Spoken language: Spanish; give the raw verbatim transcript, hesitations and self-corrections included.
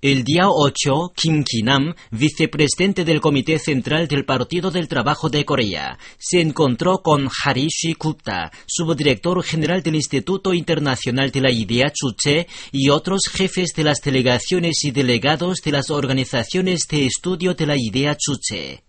El día ocho, Kim Ki-nam, vicepresidente del Comité Central del Partido del Trabajo de Corea, se encontró con Harish Gupta, subdirector general del Instituto Internacional de la Idea Chuche, y otros jefes de las delegaciones y delegados de las organizaciones de estudio de la Idea Chuche.